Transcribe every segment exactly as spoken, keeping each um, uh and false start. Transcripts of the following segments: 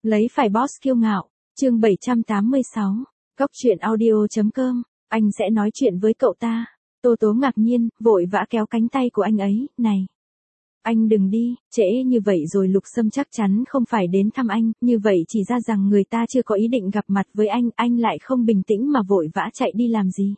Lấy phải boss kiêu ngạo, chương bảy trăm tám mươi sáu, Góc truyện audio chấm com, anh sẽ nói chuyện với cậu ta. Tô Tố ngạc nhiên, vội vã kéo cánh tay của anh ấy, này. Anh đừng đi, trễ như vậy rồi Lục Sâm chắc chắn không phải đến thăm anh, như vậy chỉ ra rằng người ta chưa có ý định gặp mặt với anh, anh lại không bình tĩnh mà vội vã chạy đi làm gì.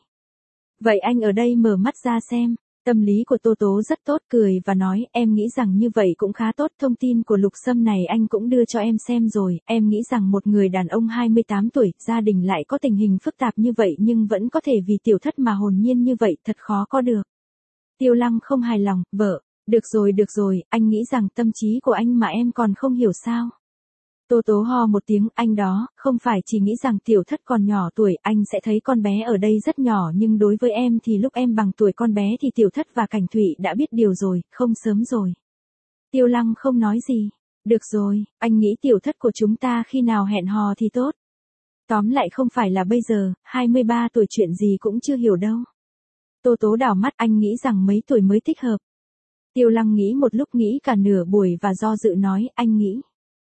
Vậy anh ở đây mở mắt ra xem. Tâm lý của Tô Tố rất tốt, cười và nói, em nghĩ rằng như vậy cũng khá tốt, thông tin của Lục Sâm này anh cũng đưa cho em xem rồi, em nghĩ rằng một người đàn ông hai mươi tám tuổi, gia đình lại có tình hình phức tạp như vậy nhưng vẫn có thể vì tiểu thất mà hồn nhiên như vậy, thật khó có được. Tiêu Lăng không hài lòng, vợ, được rồi được rồi, anh nghĩ rằng tâm trí của anh mà em còn không hiểu sao. Tô Tố ho một tiếng, anh đó, không phải chỉ nghĩ rằng tiểu thất còn nhỏ tuổi, anh sẽ thấy con bé ở đây rất nhỏ nhưng đối với em thì lúc em bằng tuổi con bé thì tiểu thất và Cảnh Thụy đã biết điều rồi, không sớm rồi. Tiêu Lăng không nói gì. Được rồi, anh nghĩ tiểu thất của chúng ta khi nào hẹn hò thì tốt. Tóm lại không phải là bây giờ, hai mươi ba tuổi chuyện gì cũng chưa hiểu đâu. Tô Tố đảo mắt, anh nghĩ rằng mấy tuổi mới thích hợp. Tiêu Lăng nghĩ một lúc, nghĩ cả nửa buổi và do dự nói, anh nghĩ.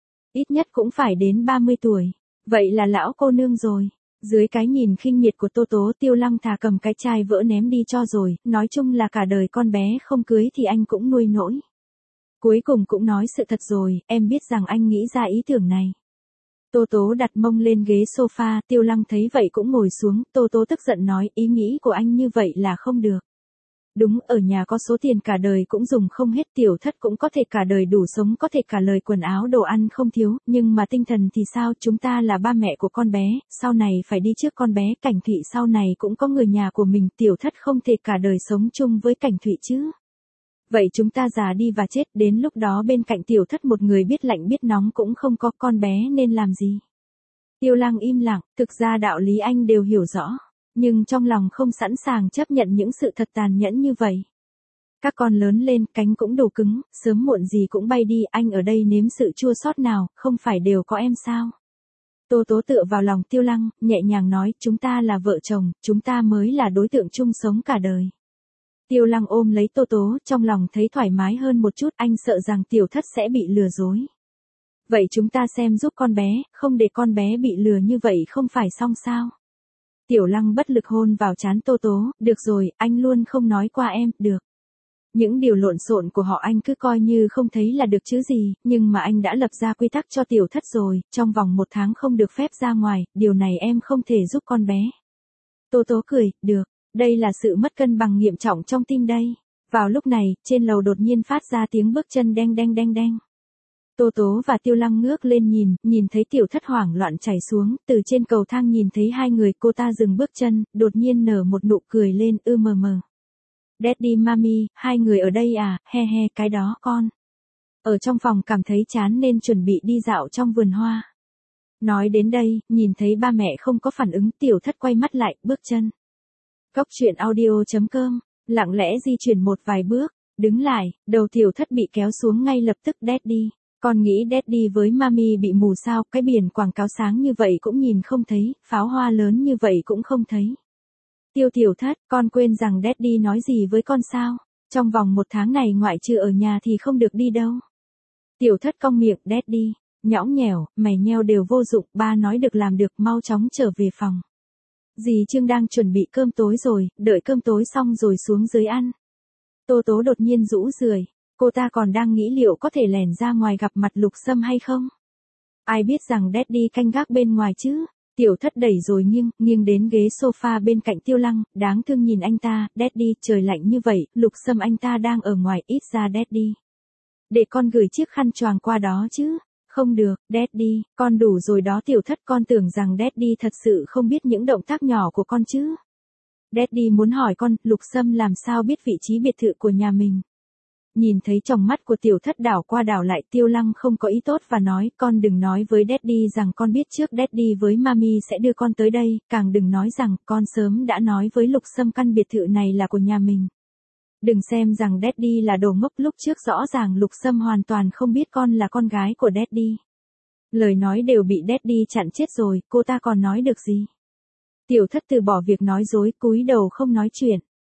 Ít nhất cũng phải đến ba mươi tuổi. Vậy là lão cô nương rồi. Dưới cái nhìn khinh miệt của Tô Tố, Tiêu Lăng thà cầm cái chai vỡ ném đi cho rồi, nói chung là cả đời con bé không cưới thì anh cũng nuôi nổi. Cuối cùng cũng nói sự thật rồi, em biết rằng anh nghĩ ra ý tưởng này. Tô Tố đặt mông lên ghế sofa, Tiêu Lăng thấy vậy cũng ngồi xuống, Tô Tố tức giận nói, ý nghĩ của anh như vậy là không được. Đúng, ở nhà có số tiền cả đời cũng dùng không hết, tiểu thất cũng có thể cả đời đủ sống, có thể cả lời quần áo đồ ăn không thiếu, nhưng mà tinh thần thì sao, chúng ta là ba mẹ của con bé, sau này phải đi trước con bé, Cảnh Thụy sau này cũng có người nhà của mình, tiểu thất không thể cả đời sống chung với Cảnh Thụy chứ. Vậy chúng ta già đi và chết, đến lúc đó bên cạnh tiểu thất một người biết lạnh biết nóng cũng không có, con bé nên làm gì? Tiêu Lăng im lặng, thực ra đạo lý anh đều hiểu rõ. Nhưng trong lòng không sẵn sàng chấp nhận những sự thật tàn nhẫn như vậy. Các con lớn lên, cánh cũng đủ cứng, sớm muộn gì cũng bay đi, anh ở đây nếm sự chua xót nào, không phải đều có em sao? Tô Tố tựa vào lòng Tiêu Lăng, nhẹ nhàng nói, chúng ta là vợ chồng, chúng ta mới là đối tượng chung sống cả đời. Tiêu Lăng ôm lấy Tô Tố, trong lòng thấy thoải mái hơn một chút, anh sợ rằng tiểu thất sẽ bị lừa dối. Vậy chúng ta xem giúp con bé, không để con bé bị lừa như vậy không phải xong sao? Tiểu Lăng bất lực hôn vào trán Tô Tố, được rồi, anh luôn không nói qua em, được. Những điều lộn xộn của họ anh cứ coi như không thấy là được chứ gì, nhưng mà anh đã lập ra quy tắc cho tiểu thất rồi, trong vòng một tháng không được phép ra ngoài, điều này em không thể giúp con bé. Tô Tố cười, được, đây là sự mất cân bằng nghiêm trọng trong tim đây. Vào lúc này, trên lầu đột nhiên phát ra tiếng bước chân đeng đeng đeng đeng. Tô Tố và Tiêu Lăng ngước lên nhìn, nhìn thấy tiểu thất hoảng loạn chảy xuống, từ trên cầu thang nhìn thấy hai người, cô ta dừng bước chân, đột nhiên nở một nụ cười lên, ư mờ mờ. Daddy Mami, hai người ở đây à, he he, cái đó con. Ở trong phòng cảm thấy chán nên chuẩn bị đi dạo trong vườn hoa. Nói đến đây, nhìn thấy ba mẹ không có phản ứng, tiểu thất quay mắt lại, bước chân. Góc truyện audio chấm com, lặng lẽ di chuyển một vài bước, đứng lại, đầu tiểu thất bị kéo xuống ngay lập tức, Daddy. Con nghĩ Daddy với Mami bị mù sao, cái biển quảng cáo sáng như vậy cũng nhìn không thấy, pháo hoa lớn như vậy cũng không thấy. Tiêu tiểu thất, con quên rằng Daddy nói gì với con sao? Trong vòng một tháng này ngoại trừ ở nhà thì không được đi đâu. Tiểu thất cong miệng, Daddy, nhõng nhẽo, mày nheo đều vô dụng, ba nói được làm được, mau chóng trở về phòng. Dì Trương đang chuẩn bị cơm tối rồi, đợi cơm tối xong rồi xuống dưới ăn. Tô Tố đột nhiên rũ rượi. Cô ta còn đang nghĩ liệu có thể lẻn ra ngoài gặp mặt Lục Sâm hay không? Ai biết rằng Daddy canh gác bên ngoài chứ? Tiểu thất đẩy rồi nghiêng, nghiêng đến ghế sofa bên cạnh Tiêu Lăng, đáng thương nhìn anh ta, Daddy, trời lạnh như vậy, Lục Sâm anh ta đang ở ngoài, ít ra Daddy. Để con gửi chiếc khăn choàng qua đó chứ? Không được, Daddy, con đủ rồi đó. Tiểu thất, con tưởng rằng Daddy thật sự không biết những động tác nhỏ của con chứ? Daddy muốn hỏi con, Lục Sâm làm sao biết vị trí biệt thự của nhà mình? Nhìn thấy trong mắt của tiểu thất đảo qua đảo lại, Tiêu Lăng không có ý tốt và nói, con đừng nói với Daddy rằng con biết trước Daddy với Mami sẽ đưa con tới đây, càng đừng nói rằng con sớm đã nói với Lục Sâm căn biệt thự này là của nhà mình. Đừng xem rằng Daddy là đồ ngốc, lúc trước rõ ràng Lục Sâm hoàn toàn không biết con là con gái của Daddy. Lời nói đều bị Daddy chặn chết rồi, cô ta còn nói được gì? Tiểu thất từ bỏ việc nói dối, cúi đầu không nói chuyện.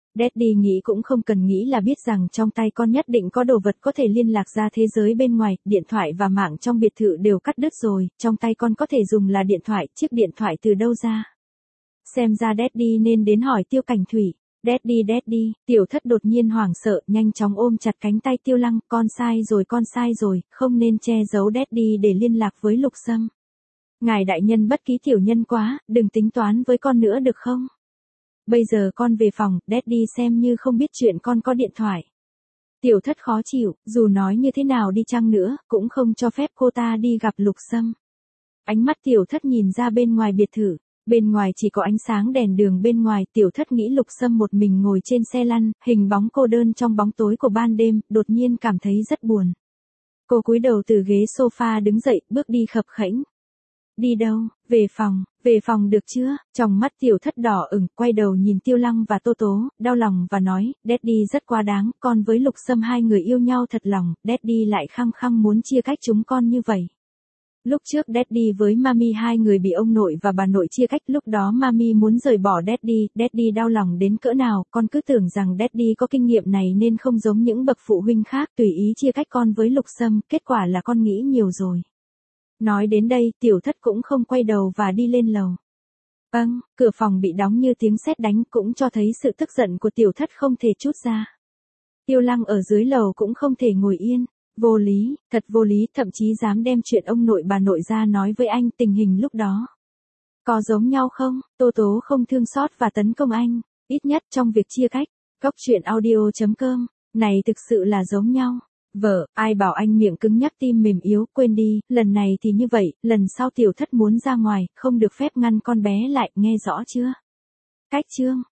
Daddy nghĩ cũng không cần nghĩ là biết rằng trong tay con nhất định có đồ vật có thể liên lạc ra thế giới bên ngoài, điện thoại và mạng trong biệt thự đều cắt đứt rồi, trong tay con có thể dùng là điện thoại, chiếc điện thoại từ đâu ra? Xem ra Daddy nên đến hỏi Tiêu Cảnh Thủy. Daddy Daddy, Tiểu Thất đột nhiên hoảng sợ, nhanh chóng ôm chặt cánh tay Tiêu Lăng, con sai rồi con sai rồi, không nên che giấu Daddy để liên lạc với Lục Sâm. Ngài đại nhân bất ký tiểu nhân quá, đừng tính toán với con nữa được không? Bây giờ con về phòng, Daddy xem như không biết chuyện con có điện thoại. Tiểu Thất khó chịu, dù nói như thế nào đi chăng nữa, cũng không cho phép cô ta đi gặp Lục Sâm. Ánh mắt Tiểu Thất nhìn ra bên ngoài biệt thự, bên ngoài chỉ có ánh sáng đèn đường bên ngoài, Tiểu Thất nghĩ Lục Sâm một mình ngồi trên xe lăn, hình bóng cô đơn trong bóng tối của ban đêm, đột nhiên cảm thấy rất buồn. Cô cúi đầu từ ghế sofa đứng dậy, bước đi khập khẽnh. Đi đâu? Về phòng, về phòng được chưa? Trong mắt Tiểu Thất đỏ ửng, quay đầu nhìn Tiêu Lăng và Tô Tố, đau lòng và nói, Daddy rất quá đáng, con với Lục Sâm hai người yêu nhau thật lòng, Daddy lại khăng khăng muốn chia cách chúng con như vậy. Lúc trước Daddy với Mami hai người bị ông nội và bà nội chia cách, lúc đó Mami muốn rời bỏ Daddy, Daddy đau lòng đến cỡ nào, con cứ tưởng rằng Daddy có kinh nghiệm này nên không giống những bậc phụ huynh khác tùy ý chia cách con với Lục Sâm, kết quả là con nghĩ nhiều rồi. Nói đến đây, Tiểu Thất cũng không quay đầu và đi lên lầu. Vâng, cửa phòng bị đóng như tiếng sét đánh cũng cho thấy sự tức giận của Tiểu Thất không thể trút ra. Tiêu Lăng ở dưới lầu cũng không thể ngồi yên. Vô lý, thật vô lý, thậm chí dám đem chuyện ông nội bà nội ra nói với anh, tình hình lúc đó. Có giống nhau không? Tô Tố không thương xót và tấn công anh, ít nhất trong việc chia cách. Góc truyện audio chấm com, này thực sự là giống nhau. Vợ, ai bảo anh miệng cứng nhắc tim mềm yếu, quên đi, lần này thì như vậy, lần sau Tiểu Thất muốn ra ngoài, không được phép ngăn con bé lại, nghe rõ chưa? Cách chương.